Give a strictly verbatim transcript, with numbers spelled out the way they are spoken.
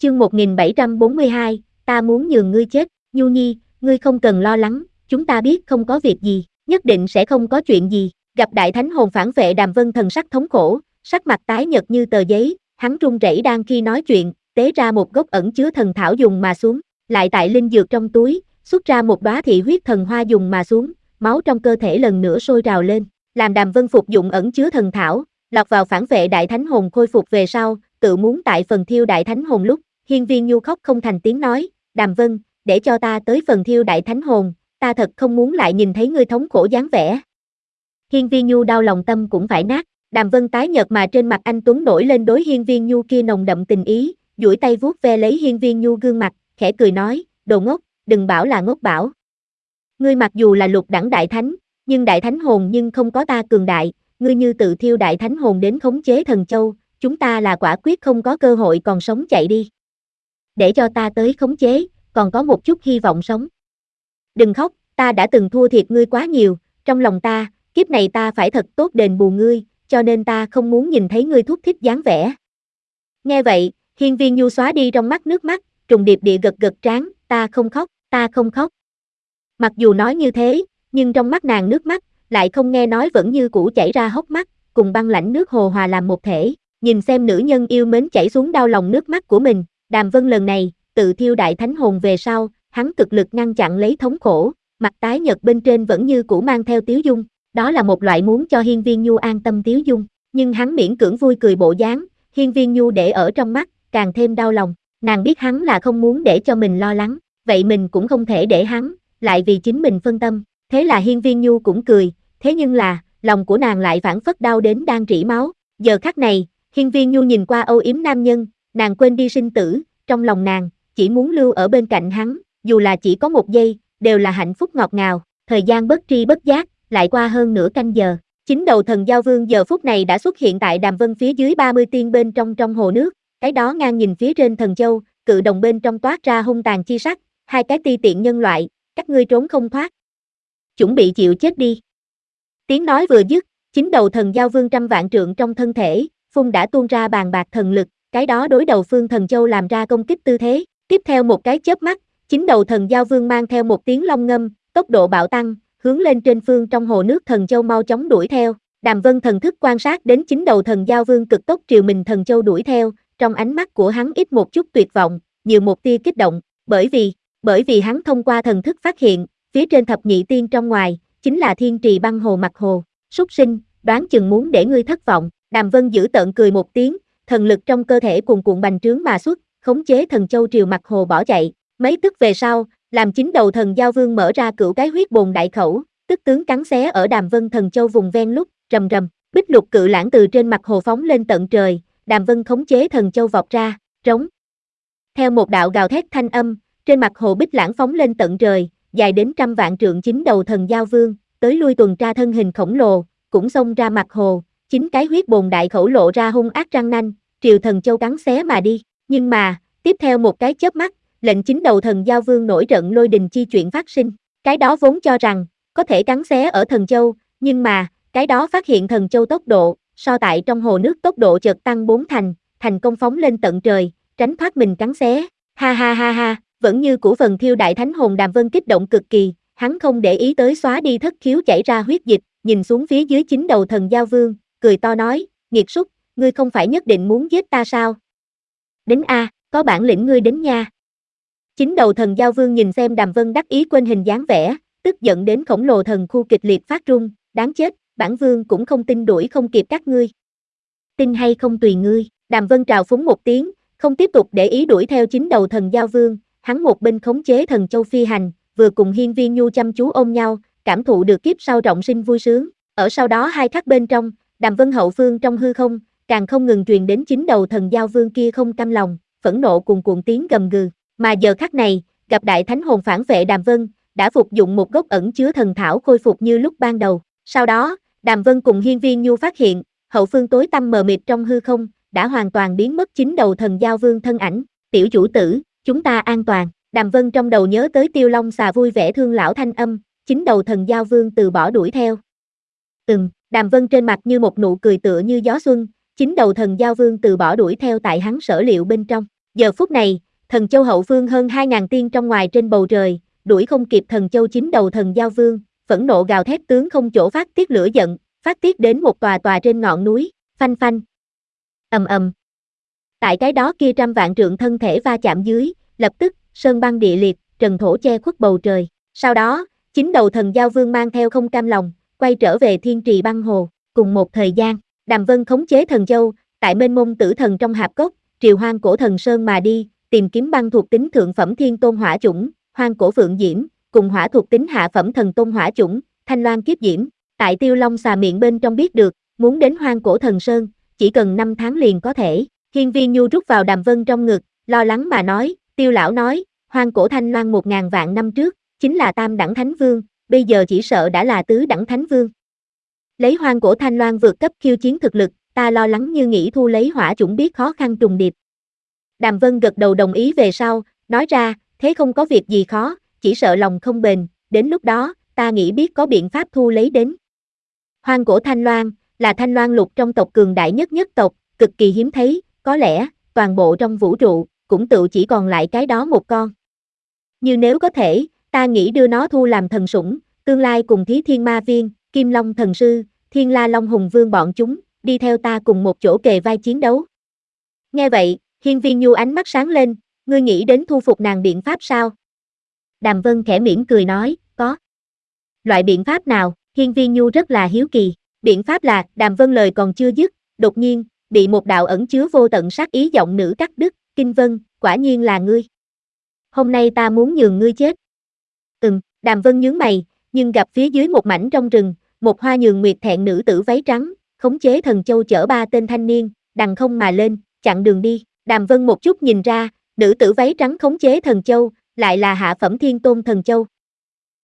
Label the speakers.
Speaker 1: Chương một nghìn bảy trăm bốn mươi hai, ta muốn nhường ngươi chết, Nhu Nhi, ngươi không cần lo lắng, chúng ta biết không có việc gì, nhất định sẽ không có chuyện gì. Gặp đại thánh hồn phản vệ Đàm Vân thần sắc thống khổ, sắc mặt tái nhợt như tờ giấy, hắn run rẩy đang khi nói chuyện, tế ra một gốc ẩn chứa thần thảo dùng mà xuống, lại tại linh dược trong túi, xuất ra một đóa thị huyết thần hoa dùng mà xuống, máu trong cơ thể lần nữa sôi trào lên, làm Đàm Vân phục dụng ẩn chứa thần thảo, lọt vào phản vệ đại thánh hồn khôi phục về sau, tự muốn tại phần thiêu đại thánh hồn lúc, Hiên Viên Nhu khóc không thành tiếng nói, Đàm Vân, để cho ta tới phần thiêu đại thánh hồn, ta thật không muốn lại nhìn thấy ngươi thống khổ dáng vẻ. Hiên Viên Nhu đau lòng tâm cũng phải nát, Đàm Vân tái nhợt mà trên mặt anh tuấn nổi lên đối Hiên Viên Nhu kia nồng đậm tình ý, duỗi tay vuốt ve lấy Hiên Viên Nhu gương mặt, khẽ cười nói, đồ ngốc, đừng bảo là ngốc bảo. Ngươi mặc dù là lục đẳng đại thánh, nhưng đại thánh hồn nhưng không có ta cường đại, ngươi như tự thiêu đại thánh hồn đến khống chế thần châu, chúng ta là quả quyết không có cơ hội còn sống chạy đi. Để cho ta tới khống chế, còn có một chút hy vọng sống. Đừng khóc, ta đã từng thua thiệt ngươi quá nhiều, trong lòng ta, kiếp này ta phải thật tốt đền bù ngươi, cho nên ta không muốn nhìn thấy ngươi thúc thích dáng vẻ. Nghe vậy, Hiên Viên Nhu xóa đi trong mắt nước mắt, trùng điệp địa gật gật trán, ta không khóc, ta không khóc. Mặc dù nói như thế, nhưng trong mắt nàng nước mắt, lại không nghe nói vẫn như cũ chảy ra hốc mắt, cùng băng lãnh nước hồ hòa làm một thể, nhìn xem nữ nhân yêu mến chảy xuống đau lòng nước mắt của mình, Đàm Vân lần này, tự thiêu đại thánh hồn về sau, hắn cực lực ngăn chặn lấy thống khổ, mặt tái nhợt bên trên vẫn như cũ mang theo tiếu dung, đó là một loại muốn cho Hiên Viên Nhu an tâm tiếu dung, nhưng hắn miễn cưỡng vui cười bộ dáng, Hiên Viên Nhu để ở trong mắt, càng thêm đau lòng, nàng biết hắn là không muốn để cho mình lo lắng, vậy mình cũng không thể để hắn, lại vì chính mình phân tâm, thế là Hiên Viên Nhu cũng cười, thế nhưng là, lòng của nàng lại phảng phất đau đến đang rỉ máu, giờ khắc này, Hiên Viên Nhu nhìn qua âu yếm nam nhân, nàng quên đi sinh tử, trong lòng nàng, chỉ muốn lưu ở bên cạnh hắn, dù là chỉ có một giây, đều là hạnh phúc ngọt ngào, thời gian bất tri bất giác, lại qua hơn nửa canh giờ, chính đầu thần giao vương giờ phút này đã xuất hiện tại Đàm Vân phía dưới ba mươi tiên bên trong trong hồ nước, cái đó ngang nhìn phía trên thần châu, cự đồng bên trong toát ra hung tàn chi sắc, hai cái ti tiện nhân loại, các ngươi trốn không thoát. Chuẩn bị chịu chết đi. Tiếng nói vừa dứt, chính đầu thần giao vương trăm vạn trượng trong thân thể, phun đã tuôn ra bàn bạc thần lực, cái đó đối đầu phương thần châu làm ra công kích tư thế, tiếp theo một cái chớp mắt, chính đầu thần giao vương mang theo một tiếng long ngâm, tốc độ bạo tăng, hướng lên trên phương trong hồ nước thần châu mau chóng đuổi theo, Đàm Vân thần thức quan sát đến chính đầu thần giao vương cực tốc triều mình thần châu đuổi theo, trong ánh mắt của hắn ít một chút tuyệt vọng, nhiều một tia kích động, bởi vì, bởi vì hắn thông qua thần thức phát hiện, phía trên thập nhị tiên trong ngoài, chính là thiên trì băng hồ mặt hồ, súc sinh, đoán chừng muốn để ngươi thất vọng, Đàm Vân giữ tợn cười một tiếng, thần lực trong cơ thể cuồn cuộn bành trướng mà xuất, khống chế thần châu triều mặt hồ bỏ chạy, mấy tức về sau, làm chính đầu thần giao vương mở ra cửu cái huyết bồn đại khẩu, tức tướng cắn xé ở Đàm Vân thần châu vùng ven lúc, rầm rầm, bích lục cự lãng từ trên mặt hồ phóng lên tận trời, Đàm Vân khống chế thần châu vọt ra, trống. Theo một đạo gào thét thanh âm, trên mặt hồ bích lãng phóng lên tận trời, dài đến trăm vạn trượng chính đầu thần giao vương, tới lui tuần tra thân hình khổng lồ, cũng xông ra mặt hồ, chính cái huyết bồn đại khẩu lộ ra hung ác răng nanh, triều thần châu cắn xé mà đi, nhưng mà, tiếp theo một cái chớp mắt, lệnh chính đầu thần giao vương nổi trận lôi đình chi chuyện phát sinh, cái đó vốn cho rằng, có thể cắn xé ở thần châu, nhưng mà, cái đó phát hiện thần châu tốc độ, so tại trong hồ nước tốc độ chợt tăng bốn thành, thành công phóng lên tận trời, tránh thoát mình cắn xé, ha ha ha ha, vẫn như của phần thiêu đại thánh hồn Đàm Vân kích động cực kỳ, hắn không để ý tới xóa đi thất khiếu chảy ra huyết dịch, nhìn xuống phía dưới chính đầu thần giao vương, cười to nói, nghiệt súc, ngươi không phải nhất định muốn giết ta sao? Đến a, có bản lĩnh ngươi đến nha. Chính đầu thần giao vương nhìn xem Đàm Vân đắc ý quên hình dáng vẻ, tức giận đến khổng lồ thần khu kịch liệt phát run, đáng chết, bản vương cũng không tin đuổi không kịp các ngươi. Tin hay không tùy ngươi, Đàm Vân trào phúng một tiếng, không tiếp tục để ý đuổi theo chính đầu thần giao vương, hắn một bên khống chế thần châu phi hành, vừa cùng Hiên Viên Nhu chăm chú ôm nhau, cảm thụ được kiếp sau trọng sinh vui sướng, ở sau đó hai khắc bên trong, Đàm Vân hậu phương trong hư không, càng không ngừng truyền đến chính đầu thần giao vương kia không cam lòng, phẫn nộ cuồn cuộn tiếng gầm gừ, mà giờ khắc này, gặp đại thánh hồn phản vệ Đàm Vân, đã phục dụng một gốc ẩn chứa thần thảo khôi phục như lúc ban đầu, sau đó, Đàm Vân cùng Hiên Viên Nhu phát hiện, hậu phương tối tăm mờ mịt trong hư không, đã hoàn toàn biến mất chính đầu thần giao vương thân ảnh, tiểu chủ tử, chúng ta an toàn, Đàm Vân trong đầu nhớ tới Tiêu Long xà vui vẻ thương lão thanh âm, chính đầu thần giao vương từ bỏ đuổi theo. Ừm, Đàm Vân trên mặt như một nụ cười tựa như gió xuân, chính đầu thần giao vương từ bỏ đuổi theo tại hắn sở liệu bên trong, Giờ phút này, thần châu hậu phương hơn hai ngàn tiên trong ngoài trên bầu trời, đuổi không kịp thần châu chín đầu thần giao vương, phẫn nộ gào thét tướng không chỗ phát tiết lửa giận, phát tiết đến một tòa tòa trên ngọn núi, phanh phanh. Ầm ầm. Tại cái đó kia trăm vạn trượng thân thể va chạm dưới, lập tức, sơn băng địa liệt, trần thổ che khuất bầu trời. Sau đó, chín đầu thần giao vương mang theo không cam lòng, quay trở về thiên trì băng hồ, cùng một thời gian, Đàm Vân khống chế thần châu, tại mênh mông tử thần trong hạp cốc, triều hoang cổ thần sơn mà đi, tìm kiếm băng thuộc tính thượng phẩm thiên tôn hỏa chủng, hoang cổ phượng diễm, cùng hỏa thuộc tính hạ phẩm thần tôn hỏa chủng, thanh loan kiếp diễm. Tại Tiêu Long xà miệng bên trong biết được, muốn đến hoang cổ thần sơn, chỉ cần năm tháng liền có thể. Hiên Viên Nhu rút vào Đàm Vân trong ngực, lo lắng mà nói, Tiêu lão nói, hoang cổ thanh loan một ngàn vạn năm trước, chính là tam đẳng thánh vương, bây giờ chỉ sợ đã là tứ đẳng thánh vương. Lấy hoang cổ thanh loan vượt cấp khiêu chiến thực lực, ta lo lắng như nghĩ thu lấy hỏa chủng biết khó khăn trùng điệp. Đàm Vân gật đầu đồng ý về sau, nói ra, thế không có việc gì khó, chỉ sợ lòng không bền, đến lúc đó, ta nghĩ biết có biện pháp thu lấy đến. Hoang cổ thanh loan, là thanh loan lục trong tộc cường đại nhất nhất tộc, cực kỳ hiếm thấy, có lẽ, toàn bộ trong vũ trụ, cũng tự chỉ còn lại cái đó một con. Như nếu có thể, ta nghĩ đưa nó thu làm thần sủng, tương lai cùng Thí Thiên Ma Viên, Kim Long Thần Sư, Thiên La Long Hùng Vương bọn chúng, đi theo ta cùng một chỗ kề vai chiến đấu. Nghe vậy, Hiên Viên Nhu ánh mắt sáng lên, ngươi nghĩ đến thu phục nàng biện pháp sao? Đàm Vân khẽ mỉm cười nói, có. Loại biện pháp nào? Hiên Viên Nhu rất là hiếu kỳ. Biện pháp là, Đàm Vân lời còn chưa dứt, đột nhiên, bị một đạo ẩn chứa vô tận sát ý giọng nữ cắt đứt, Kinh Vân, quả nhiên là ngươi. Hôm nay ta muốn nhường ngươi chết. Ừm, Đàm Vân nhướng mày, nhưng gặp phía dưới một mảnh trong rừng, một hoa nhường nguyệt thẹn nữ tử váy trắng, khống chế thần châu chở ba tên thanh niên, đằng không mà lên, chặn đường đi. Đàm Vân một chút nhìn ra, nữ tử váy trắng khống chế thần châu, lại là hạ phẩm thiên tôn thần châu.